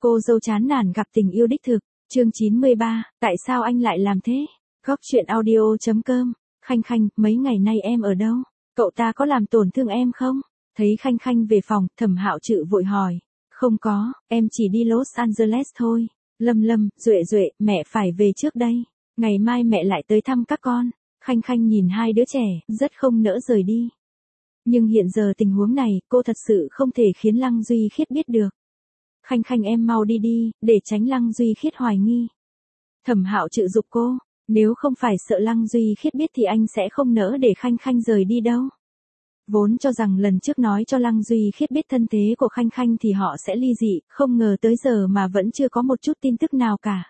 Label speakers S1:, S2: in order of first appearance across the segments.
S1: Cô dâu chán nản gặp tình yêu đích thực, chương 93, tại sao anh lại làm thế? Góc chuyện audio.com, Khanh Khanh, mấy ngày nay em ở đâu? Cậu ta có làm tổn thương em không? Thấy Khanh Khanh về phòng, Thẩm Hạo Trự vội hỏi. Không có, em chỉ đi Los Angeles thôi. Lâm Lâm, Duệ Duệ, mẹ phải về trước đây. Ngày mai mẹ lại tới thăm các con. Khanh Khanh nhìn hai đứa trẻ, rất không nỡ rời đi. Nhưng hiện giờ tình huống này, cô thật sự không thể khiến Lăng Duy Khiết biết được. Khanh Khanh em mau đi đi, để tránh Lăng Duy Khiết hoài nghi. Thẩm Hạo Trự giục cô, nếu không phải sợ Lăng Duy Khiết biết thì anh sẽ không nỡ để Khanh Khanh rời đi đâu. Vốn cho rằng lần trước nói cho Lăng Duy Khiết biết thân thế của Khanh Khanh thì họ sẽ ly dị, không ngờ tới giờ mà vẫn chưa có một chút tin tức nào cả.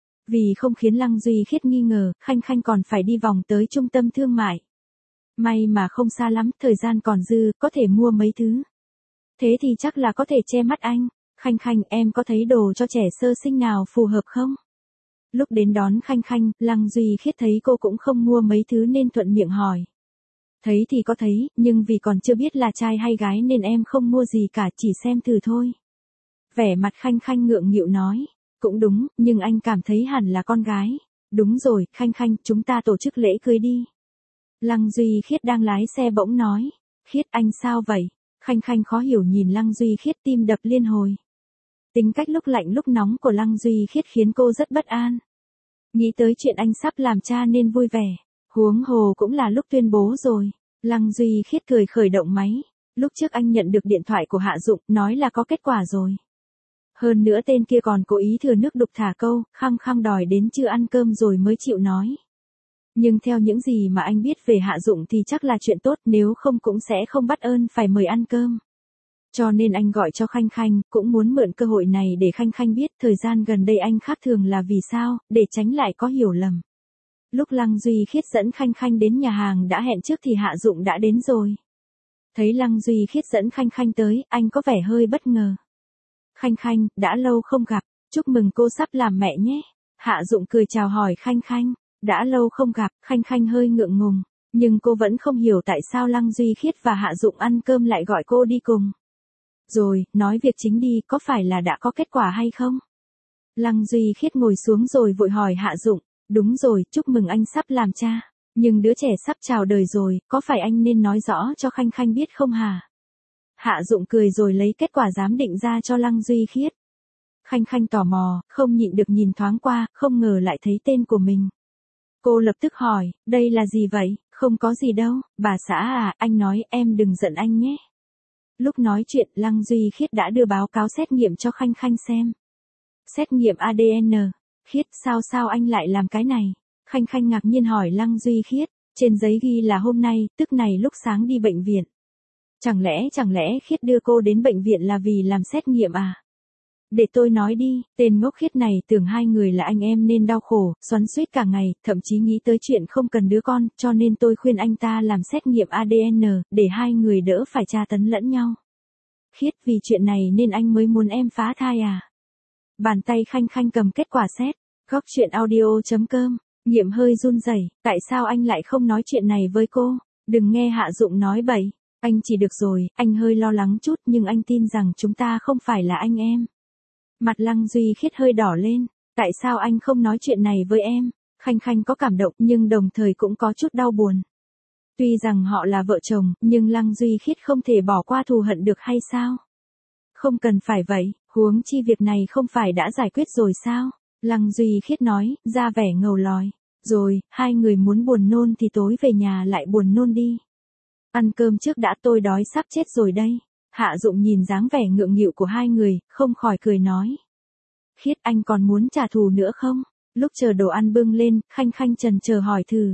S1: Vì không khiến Lăng Duy Khiết nghi ngờ, Khanh Khanh còn phải đi vòng tới trung tâm thương mại. May mà không xa lắm, thời gian còn dư, có thể mua mấy thứ. Thế thì chắc là có thể che mắt anh. Khanh Khanh, em có thấy đồ cho trẻ sơ sinh nào phù hợp không? Lúc đến đón Khanh Khanh, Lăng Duy Khiết thấy cô cũng không mua mấy thứ nên thuận miệng hỏi. Thấy thì có thấy, nhưng vì còn chưa biết là trai hay gái nên em không mua gì cả, chỉ xem thử thôi. Vẻ mặt Khanh Khanh ngượng nghịu nói. Cũng đúng, nhưng anh cảm thấy hẳn là con gái. Đúng rồi, Khanh Khanh, chúng ta tổ chức lễ cưới đi. Lăng Duy Khiết đang lái xe bỗng nói. Khiết, anh sao vậy? Khanh Khanh khó hiểu nhìn Lăng Duy Khiết, tim đập liên hồi. Tính cách lúc lạnh lúc nóng của Lăng Duy Khiết khiến cô rất bất an. Nghĩ tới chuyện anh sắp làm cha nên vui vẻ. Huống hồ cũng là lúc tuyên bố rồi. Lăng Duy Khiết cười khởi động máy. Lúc trước anh nhận được điện thoại của Hạ Dụng, nói là có kết quả rồi. Hơn nữa tên kia còn cố ý thừa nước đục thả câu, khăng khăng đòi đến chưa ăn cơm rồi mới chịu nói. Nhưng theo những gì mà anh biết về Hạ Dụng thì chắc là chuyện tốt, nếu không cũng sẽ không bắt ơn phải mời ăn cơm. Cho nên anh gọi cho Khanh Khanh, cũng muốn mượn cơ hội này để Khanh Khanh biết thời gian gần đây anh khác thường là vì sao, để tránh lại có hiểu lầm. Lúc Lăng Duy Khiết dẫn Khanh Khanh đến nhà hàng đã hẹn trước thì Hạ Dụng đã đến rồi. Thấy Lăng Duy Khiết dẫn Khanh Khanh tới, anh có vẻ hơi bất ngờ. Khanh Khanh, đã lâu không gặp, chúc mừng cô sắp làm mẹ nhé. Hạ Dụng cười chào hỏi Khanh Khanh, đã lâu không gặp, Khanh Khanh hơi ngượng ngùng, nhưng cô vẫn không hiểu tại sao Lăng Duy Khiết và Hạ Dụng ăn cơm lại gọi cô đi cùng. Rồi, nói việc chính đi, có phải là đã có kết quả hay không? Lăng Duy Khiết ngồi xuống rồi vội hỏi Hạ Dụng, đúng rồi, chúc mừng anh sắp làm cha, nhưng đứa trẻ sắp chào đời rồi, có phải anh nên nói rõ cho Khanh Khanh biết không hả? Hạ Dụng cười rồi lấy kết quả giám định ra cho Lăng Duy Khiết. Khanh Khanh tò mò, không nhịn được nhìn thoáng qua, không ngờ lại thấy tên của mình. Cô lập tức hỏi, đây là gì vậy? Không có gì đâu, bà xã à, anh nói em đừng giận anh nhé. Lúc nói chuyện, Lăng Duy Khiết đã đưa báo cáo xét nghiệm cho Khanh Khanh xem. Xét nghiệm ADN. Khiết, sao anh lại làm cái này? Khanh Khanh ngạc nhiên hỏi Lăng Duy Khiết, trên giấy ghi là hôm nay, tức này lúc sáng đi bệnh viện. Chẳng lẽ Khiết đưa cô đến bệnh viện là vì làm xét nghiệm à? Để tôi nói đi, tên ngốc Khiết này tưởng hai người là anh em nên đau khổ, xoắn xuýt cả ngày, thậm chí nghĩ tới chuyện không cần đứa con, cho nên tôi khuyên anh ta làm xét nghiệm ADN, để hai người đỡ phải tra tấn lẫn nhau. Khiết, vì chuyện này nên anh mới muốn em phá thai à? Bàn tay Khanh Khanh cầm kết quả xét, góc chuyện audio.com, Nghiệm hơi run rẩy, tại sao anh lại không nói chuyện này với cô? Đừng nghe Hạ Dụng nói bậy. Anh chỉ được rồi, anh hơi lo lắng chút nhưng anh tin rằng chúng ta không phải là anh em. Mặt Lăng Duy Khiết hơi đỏ lên, tại sao anh không nói chuyện này với em? Khanh Khanh có cảm động nhưng đồng thời cũng có chút đau buồn. Tuy rằng họ là vợ chồng, nhưng Lăng Duy Khiết không thể bỏ qua thù hận được hay sao? Không cần phải vậy, huống chi việc này không phải đã giải quyết rồi sao? Lăng Duy Khiết nói, ra vẻ ngầu lòi. Rồi, hai người muốn buồn nôn thì tối về nhà lại buồn nôn đi. Ăn cơm trước đã, tôi đói sắp chết rồi đây. Hạ Dụng nhìn dáng vẻ ngượng nghịu của hai người, không khỏi cười nói. Khiết, anh còn muốn trả thù nữa không? Lúc chờ đồ ăn bưng lên, Khanh Khanh chần chờ hỏi thử.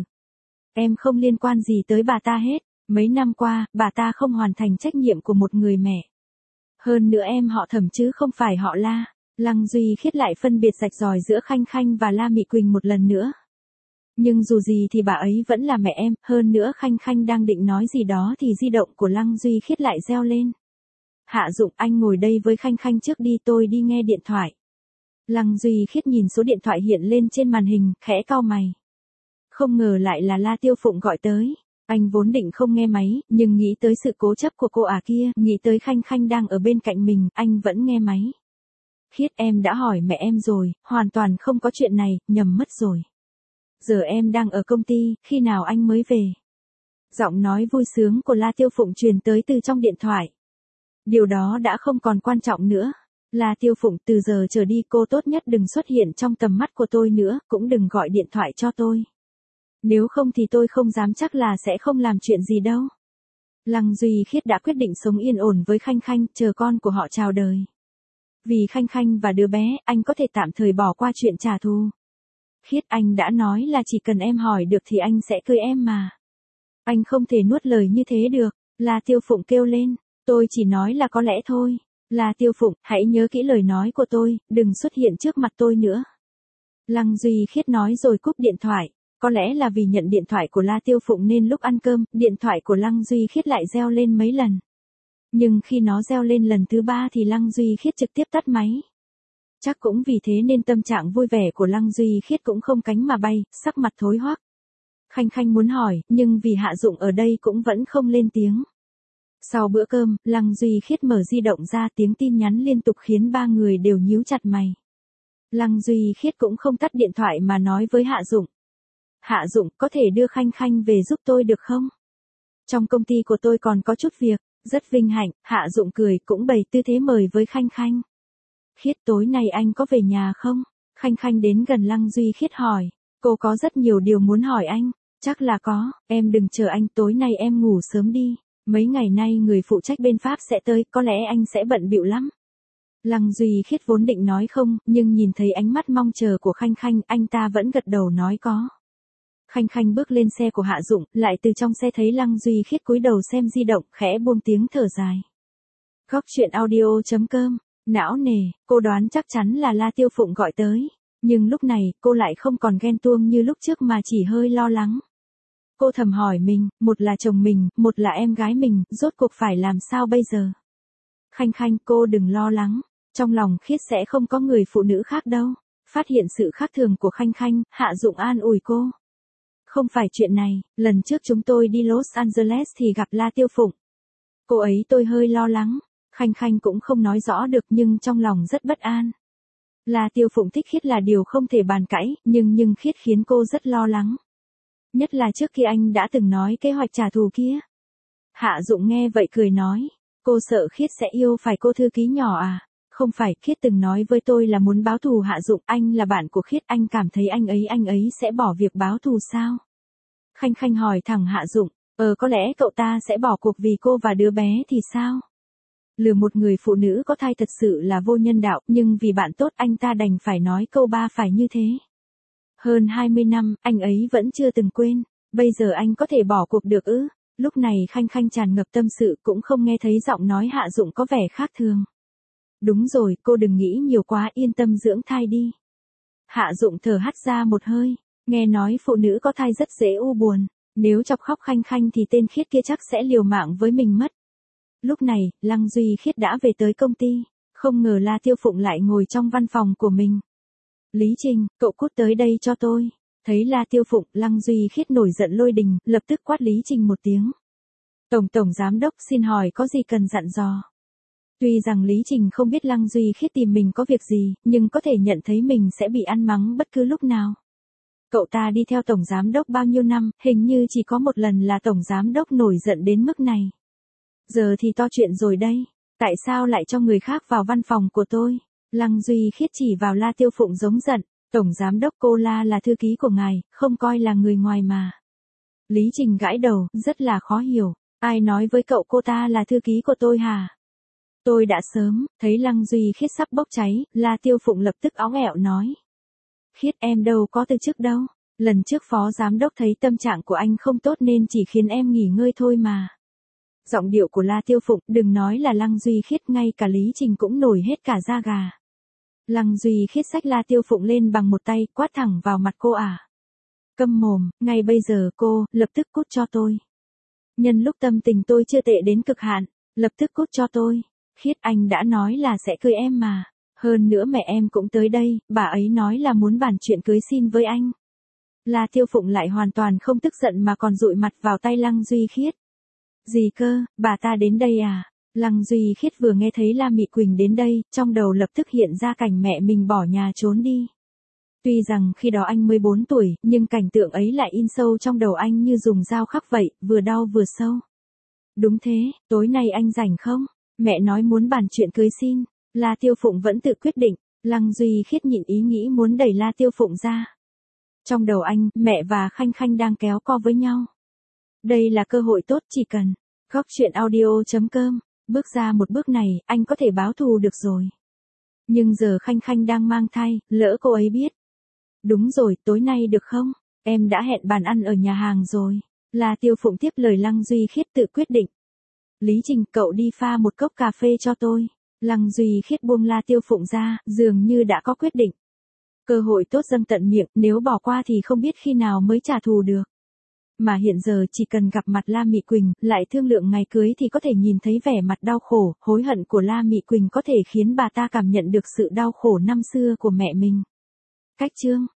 S1: Em không liên quan gì tới bà ta hết. Mấy năm qua, bà ta không hoàn thành trách nhiệm của một người mẹ. Hơn nữa em họ Thẩm chứ không phải họ La. Lăng Duy Khiết lại phân biệt rạch ròi giữa Khanh Khanh và La Mị Quỳnh một lần nữa. Nhưng dù gì thì bà ấy vẫn là mẹ em, hơn nữa Khanh Khanh đang định nói gì đó thì di động của Lăng Duy Khiết lại reo lên. Hạ Dụng, anh ngồi đây với Khanh Khanh trước đi, tôi đi nghe điện thoại. Lăng Duy Khiết nhìn số điện thoại hiện lên trên màn hình, khẽ cau mày. Không ngờ lại là La Tiêu Phụng gọi tới. Anh vốn định không nghe máy, nhưng nghĩ tới sự cố chấp của cô kia, nghĩ tới Khanh Khanh đang ở bên cạnh mình, anh vẫn nghe máy. Khiết em đã hỏi mẹ em rồi, hoàn toàn không có chuyện này, nhầm mất rồi. Giờ em đang ở công ty, khi nào anh mới về? Giọng nói vui sướng của La Tiêu Phụng truyền tới từ trong điện thoại. Điều đó đã không còn quan trọng nữa. La Tiêu Phụng, từ giờ trở đi cô tốt nhất đừng xuất hiện trong tầm mắt của tôi nữa, cũng đừng gọi điện thoại cho tôi. Nếu không thì tôi không dám chắc là sẽ không làm chuyện gì đâu. Lăng Duy Khiết đã quyết định sống yên ổn với Khanh Khanh, chờ con của họ chào đời. Vì Khanh Khanh và đứa bé, anh có thể tạm thời bỏ qua chuyện trả thù. Khiết, anh đã nói là chỉ cần em hỏi được thì anh sẽ cưới em mà. Anh không thể nuốt lời như thế được. La Tiêu Phụng kêu lên. Tôi chỉ nói là có lẽ thôi. La Tiêu Phụng, hãy nhớ kỹ lời nói của tôi, đừng xuất hiện trước mặt tôi nữa. Lăng Duy Khiết nói rồi cúp điện thoại. Có lẽ là vì nhận điện thoại của La Tiêu Phụng nên lúc ăn cơm, điện thoại của Lăng Duy Khiết lại reo lên mấy lần. Nhưng khi nó reo lên lần thứ 3 thì Lăng Duy Khiết trực tiếp tắt máy. Chắc cũng vì thế nên tâm trạng vui vẻ của Lăng Duy Khiết cũng không cánh mà bay, sắc mặt thối hoắc. Khanh Khanh muốn hỏi, nhưng vì Hạ Dụng ở đây cũng vẫn không lên tiếng. Sau bữa cơm, Lăng Duy Khiết mở di động ra, tiếng tin nhắn liên tục khiến ba người đều nhíu chặt mày. Lăng Duy Khiết cũng không tắt điện thoại mà nói với Hạ Dụng. Hạ Dụng, có thể đưa Khanh Khanh về giúp tôi được không? Trong công ty của tôi còn có chút việc. Rất vinh hạnh, Hạ Dụng cười cũng bày tư thế mời với Khanh Khanh. Khiết, tối nay anh có về nhà không? Khanh Khanh đến gần Lăng Duy Khiết hỏi. Cô có rất nhiều điều muốn hỏi anh. Chắc là có, em đừng chờ anh, tối nay em ngủ sớm đi. Mấy ngày nay người phụ trách bên Pháp sẽ tới, có lẽ anh sẽ bận bịu lắm. Lăng Duy Khiết vốn định nói không, nhưng nhìn thấy ánh mắt mong chờ của Khanh Khanh, anh ta vẫn gật đầu nói có. Khanh Khanh bước lên xe của Hạ Dụng, lại từ trong xe thấy Lăng Duy Khiết cúi đầu xem di động, khẽ buông tiếng thở dài. Góc truyện audio.com, não nề, cô đoán chắc chắn là La Tiêu Phụng gọi tới. Nhưng lúc này, cô lại không còn ghen tuông như lúc trước mà chỉ hơi lo lắng. Cô thầm hỏi mình, một là chồng mình, một là em gái mình, rốt cuộc phải làm sao bây giờ? Khanh Khanh, cô đừng lo lắng, trong lòng Khiết sẽ không có người phụ nữ khác đâu. Phát hiện sự khác thường của Khanh Khanh, Hạ Dụng an ủi cô. Không phải chuyện này, lần trước chúng tôi đi Los Angeles thì gặp La Tiêu Phụng. Cô ấy tôi hơi lo lắng, Khanh Khanh cũng không nói rõ được nhưng trong lòng rất bất an. La Tiêu Phụng thích Khiết là điều không thể bàn cãi, nhưng Khiết khiến cô rất lo lắng. Nhất là trước khi anh đã từng nói kế hoạch trả thù kia. Hạ Dụng nghe vậy cười nói, cô sợ Khiết sẽ yêu phải cô thư ký nhỏ à? Không phải, Khiết từng nói với tôi là muốn báo thù Hạ Dụng, anh là bạn của Khiết, anh cảm thấy anh ấy sẽ bỏ việc báo thù sao? Khanh Khanh hỏi thẳng Hạ Dụng, có lẽ cậu ta sẽ bỏ cuộc vì cô và đứa bé thì sao? Lừa một người phụ nữ có thai thật sự là vô nhân đạo, nhưng vì bạn tốt anh ta đành phải nói câu ba phải như thế. Hơn 20 năm, anh ấy vẫn chưa từng quên, bây giờ anh có thể bỏ cuộc được ư? Lúc này Khanh Khanh tràn ngập tâm sự cũng không nghe thấy giọng nói Hạ Dụng có vẻ khác thường. Đúng rồi, cô đừng nghĩ nhiều quá, yên tâm dưỡng thai đi. Hạ Dụng thở hắt ra một hơi, nghe nói phụ nữ có thai rất dễ u buồn, nếu chọc khóc Khanh Khanh thì tên Khiết kia chắc sẽ liều mạng với mình mất. Lúc này, Lăng Duy Khiết đã về tới công ty, không ngờ La Tiêu Phụng lại ngồi trong văn phòng của mình. Lý Trình, cậu cút tới đây cho tôi. Thấy La Tiêu Phụng, Lăng Duy Khiết nổi giận lôi đình, lập tức quát Lý Trình một tiếng. Tổng giám đốc xin hỏi có gì cần dặn dò. Tuy rằng Lý Trình không biết Lăng Duy Khiết tìm mình có việc gì, nhưng có thể nhận thấy mình sẽ bị ăn mắng bất cứ lúc nào. Cậu ta đi theo tổng giám đốc bao nhiêu năm, hình như chỉ có một lần là tổng giám đốc nổi giận đến mức này. Giờ thì to chuyện rồi đây, tại sao lại cho người khác vào văn phòng của tôi? Lăng Duy Khiết chỉ vào La Tiêu Phụng giống giận, tổng giám đốc cô La là thư ký của ngài, không coi là người ngoài mà. Lý Trình gãi đầu, rất là khó hiểu, ai nói với cậu cô ta là thư ký của tôi hả? Tôi đã sớm, thấy Lăng Duy Khiết sắp bốc cháy, La Tiêu Phụng lập tức óng ẹo nói. Khiết em đâu có từ chức đâu, lần trước phó giám đốc thấy tâm trạng của anh không tốt nên chỉ khiến em nghỉ ngơi thôi mà. Giọng điệu của La Tiêu Phụng, đừng nói là Lăng Duy Khiết, ngay cả Lý Trình cũng nổi hết cả da gà. Lăng Duy Khiết xách La Tiêu Phụng lên bằng một tay, quát thẳng vào mặt cô à. Câm mồm, ngay bây giờ cô, lập tức cút cho tôi. Nhân lúc tâm tình tôi chưa tệ đến cực hạn, lập tức cút cho tôi. Khiết, anh đã nói là sẽ cưới em mà. Hơn nữa mẹ em cũng tới đây, bà ấy nói là muốn bàn chuyện cưới xin với anh. La Tiêu Phụng lại hoàn toàn không tức giận mà còn dụi mặt vào tay Lăng Duy Khiết. Gì cơ, bà ta đến đây à? Lăng Duy Khiết vừa nghe thấy La Mị Quỳnh đến đây, trong đầu lập tức hiện ra cảnh mẹ mình bỏ nhà trốn đi. Tuy rằng khi đó anh mới 4 tuổi, nhưng cảnh tượng ấy lại in sâu trong đầu anh như dùng dao khắc vậy, vừa đau vừa sâu. Đúng thế, tối nay anh rảnh không? Mẹ nói muốn bàn chuyện cưới xin. La Tiêu Phụng vẫn tự quyết định. Lăng Duy Khiết nhịn ý nghĩ muốn đẩy La Tiêu Phụng ra. Trong đầu anh, mẹ và Khanh Khanh đang kéo co với nhau. Đây là cơ hội tốt, chỉ cần Góc Chuyện Audio.com. Bước ra một bước này, anh có thể báo thù được rồi. Nhưng giờ Khanh Khanh đang mang thai, lỡ cô ấy biết. Đúng rồi, tối nay được không? Em đã hẹn bàn ăn ở nhà hàng rồi. La Tiêu Phụng tiếp lời Lăng Duy Khiết tự quyết định. Lý Trình, cậu đi pha một cốc cà phê cho tôi. Lăng Duy Khiết buông La Tiêu Phụng ra, dường như đã có quyết định. Cơ hội tốt dâng tận miệng, nếu bỏ qua thì không biết khi nào mới trả thù được. Mà hiện giờ chỉ cần gặp mặt La Mị Quỳnh, lại thương lượng ngày cưới thì có thể nhìn thấy vẻ mặt đau khổ, hối hận của La Mị Quỳnh có thể khiến bà ta cảm nhận được sự đau khổ năm xưa của mẹ mình. Cách chương